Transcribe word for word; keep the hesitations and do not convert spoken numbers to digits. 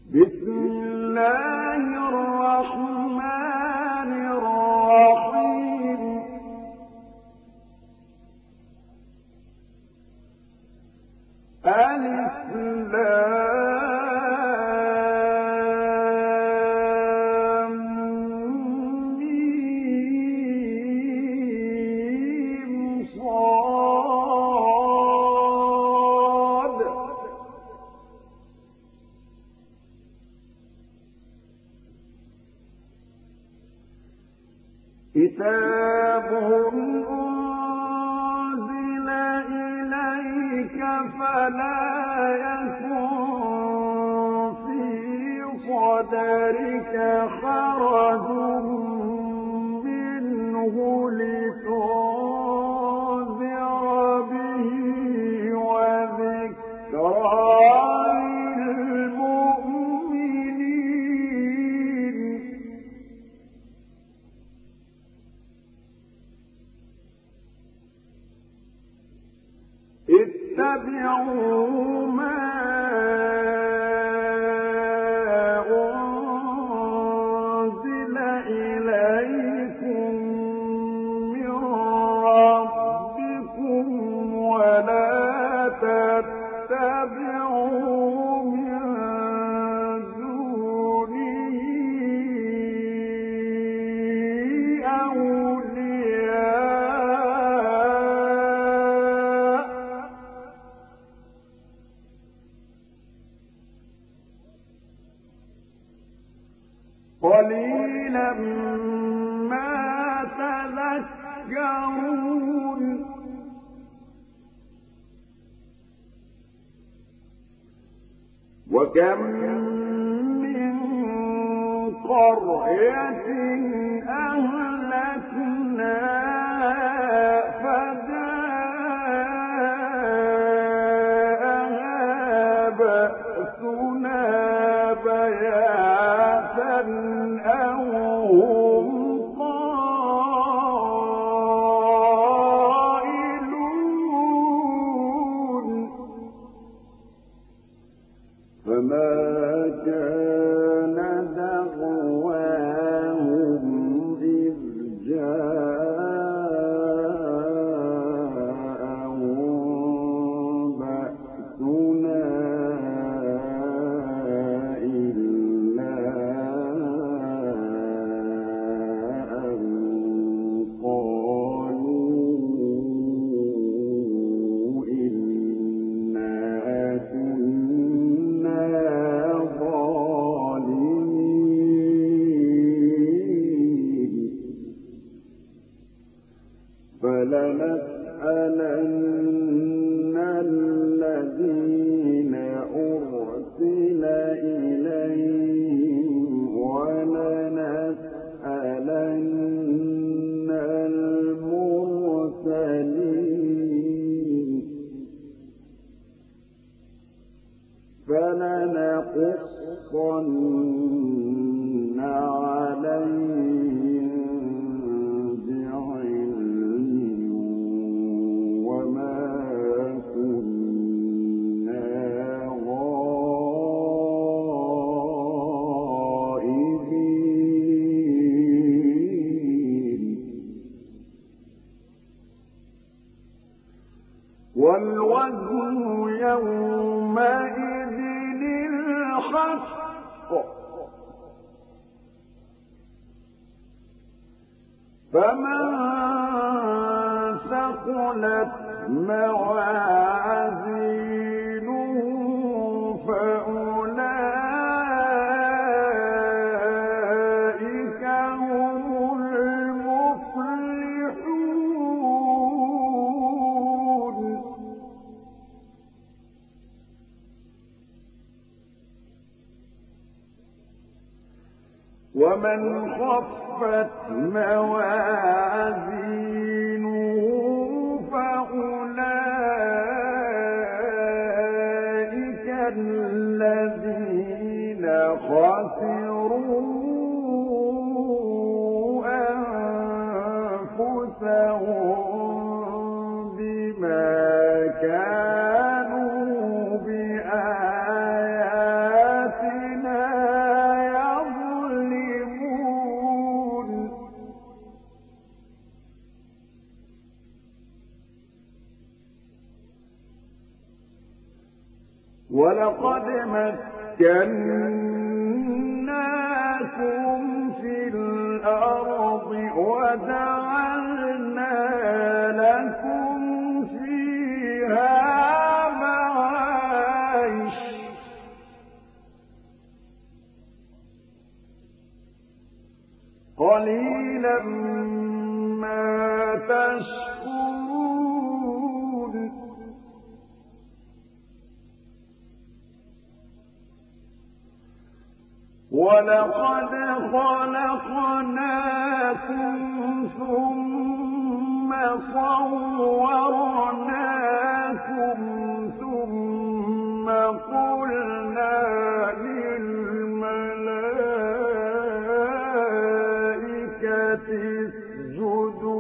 بسم الله الرحمن الرحيم ألف لام ميم صاد كتاب أنزل إليك فلا يكن في صدرك حرج منه لتنذر به وذكرى للمؤمنين اتبعوا ما أنزل إليكم من ربكم ولا تتبعوا من دونه أولياء قليلا ما تذكرون وكم من قرية أهلكناها فجاءها بأسنا بياتا أو هم قائلون فما كان دعواهم إذ جاءهم بأسنا إلا أن قالوا إنا كنا ظالمين فلنسألن الذين أرسل إليهم ولنسألن المرسلين فلنقصن عليهم بعلم وما كنا غائبين والوزن يومئذ الحق فمن ثقلت موازينه فأولئك هم المفلحون ومن خفت موازينه فأولئك الذين خسروا أنفسهم بما كانوا بآياتنا ولقد مكناكم في الأرض وجعلنا لكم فيها معايش قليلا ما تشكرون ولقد خلقناكم ثم صورناكم ثم قلنا للملائكة اسجدوا